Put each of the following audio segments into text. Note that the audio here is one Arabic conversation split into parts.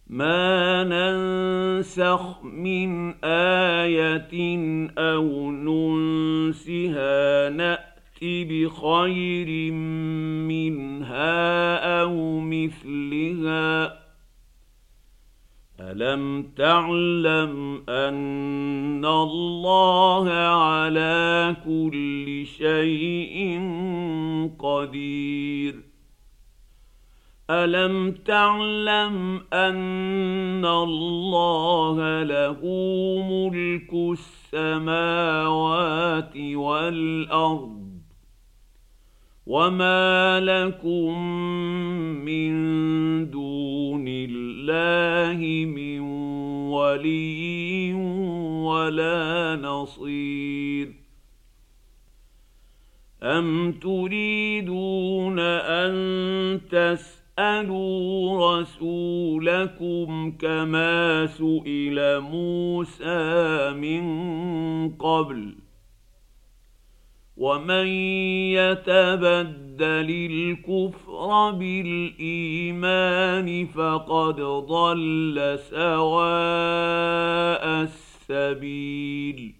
ما ننسخ من آية أو ننسها نأت بخير منها أو مثلها ألم تعلم أن الله على كل شيء قدير ألم تعلم أن الله له ملك السماوات والأرض وما لكم من دون الله من ولي ولا نصير أم تريدون أن تسألوا رسولكم كما سئل موسى من قبل ومن يتبدل الكفر بالإيمان فقد ضل سواء السبيل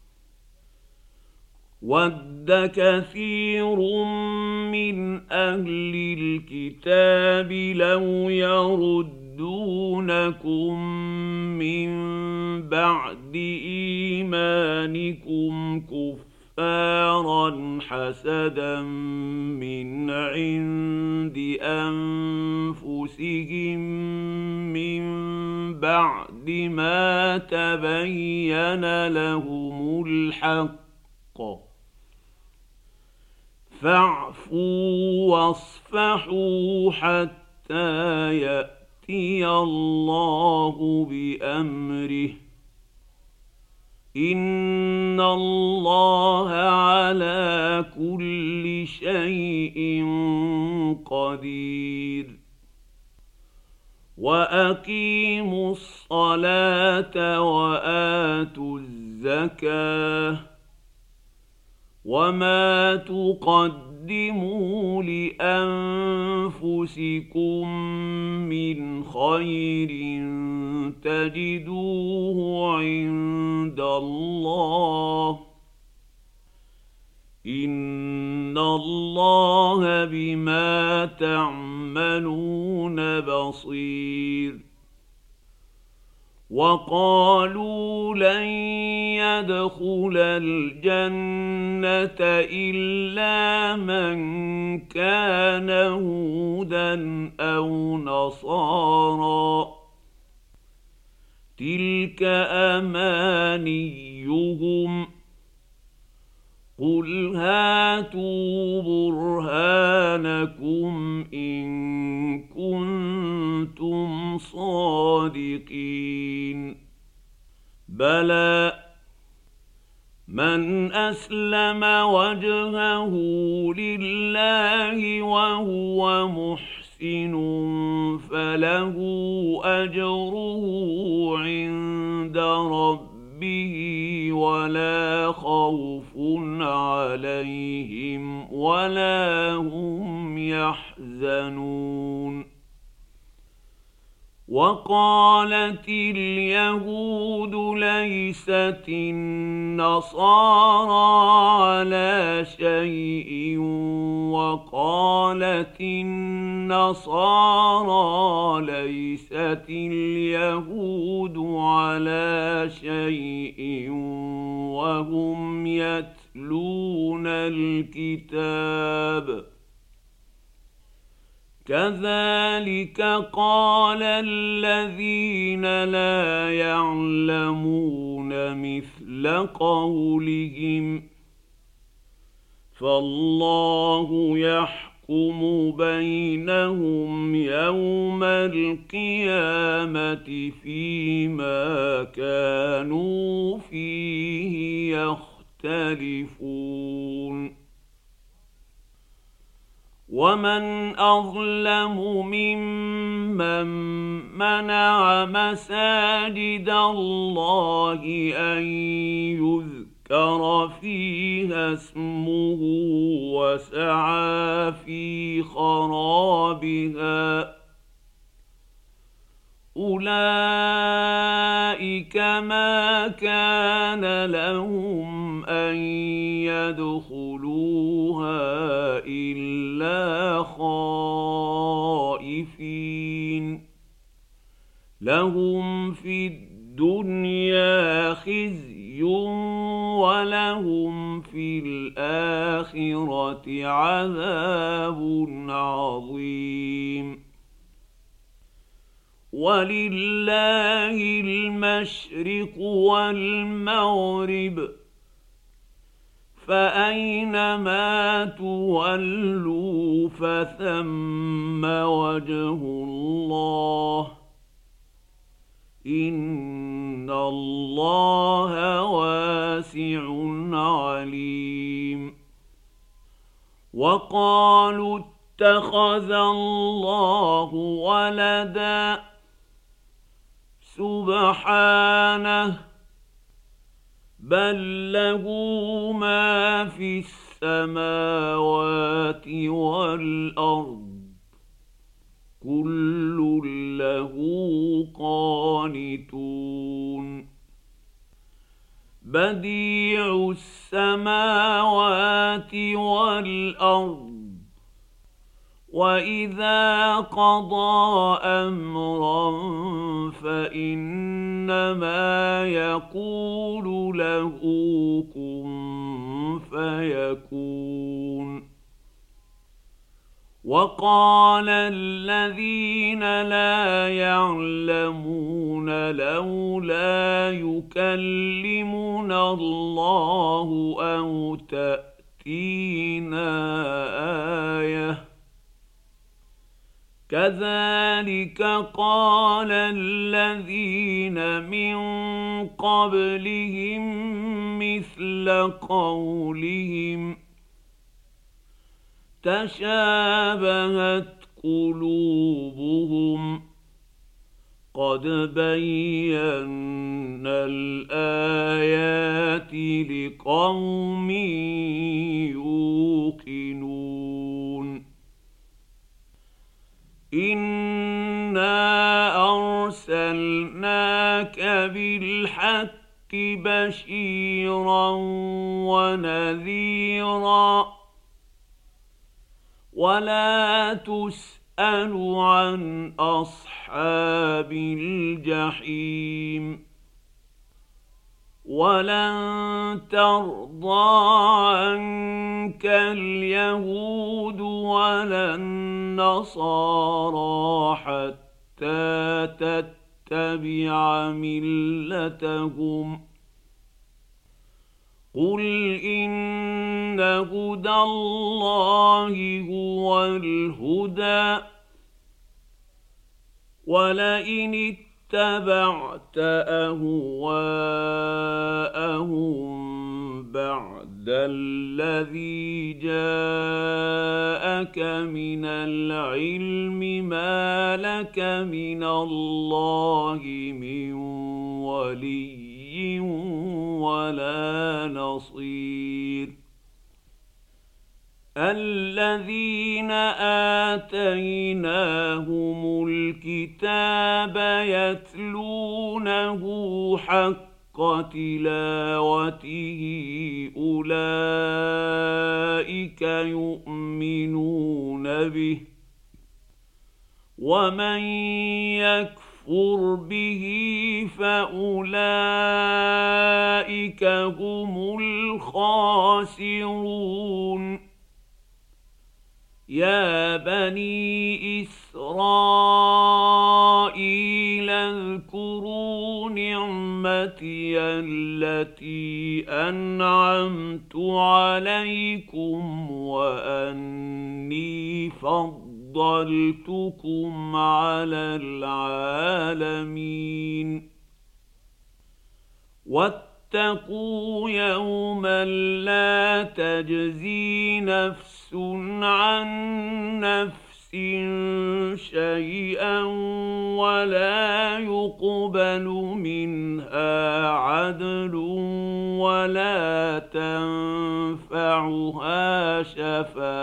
ود كثير من أهل الكتاب لو يردونكم من بعد إيمانكم كفارا حسدا من عند أنفسهم من بعد ما تبين لهم الحق فاعفوا واصفحوا حتى يأتي الله بأمره إن الله على كل شيء قدير وأقيموا الصلاة وآتوا الزكاة وما تقدموا لأنفسكم من خير تجدوه عند الله إن الله بما تعملون بصير وقالوا لن يدخل الجنة إلا من كان هودا أو نصارى تلك أمانيهم قل هاتوا برهانكم إن كنتم صادقين بلى من أسلم وجهه لله وهو محسن فله أجره عند ربه ولا خوف عليهم ولا هم يحزنون وقالت اليهود ليست النصارى على شيء وقالت النصارى ليست اليهود على شيء وهم يتلون الكتاب كذلك قال الذين لا يعلمون مثل قولهم فالله يحكم بينهم يوم القيامة فيما كانوا فيه يختلفون ومن أظلم ممن منع مساجد الله أن يذكر فيها اسمه وسعى في خرابها أولئك ما كان لهم أن يدخلوها إلا خائفين لهم في الدنيا خزي ولهم في الآخرة عذاب عظيم ولله المشرق والمغرب فأينما تولوا فثم وجه الله إن الله واسع عليم وقالوا اتخذ الله ولدا سبحانه بل له ما في السماوات والأرض كل له قانتون بديع السماوات والأرض وإذا قضى أمرا فإنما يقول له كن فيكون وقال الذين لا يعلمون لولا يكلمنا الله أو تأتينا آية كذلك قال الذين من قبلهم مثل قولهم تشابهت قلوبهم قد بينا الآيات لقوم يوقنون إنا أرسلناك بالحق بشيرا ونذيرا ولا تسأل عن أصحاب الجحيم ولن ترضى عنك اليهود ولا النصارى حتى تتبع ملتهم قل إن هدى الله هو الهدى ولئن اتبعت أهواءهم بعد الذي جاءك من العلم ما لك من الله من ولي ولا نصير الذين آتيناهم الكتاب يتلونه حق تلاوته أولئك يؤمنون به ومن يكفر به فأولئك هم الخاسرون يا بني إسرائيل اذكروا نعمتي التي أنعمت عليكم وأني فضلتكم على العالمين واتقوا يوما لا تجزي نفس عن نفس شيئا ولا يقبل منها عدل ولا تنفعها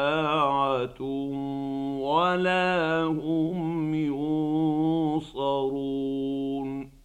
شفاعة ولا هم ينصرون ينظرون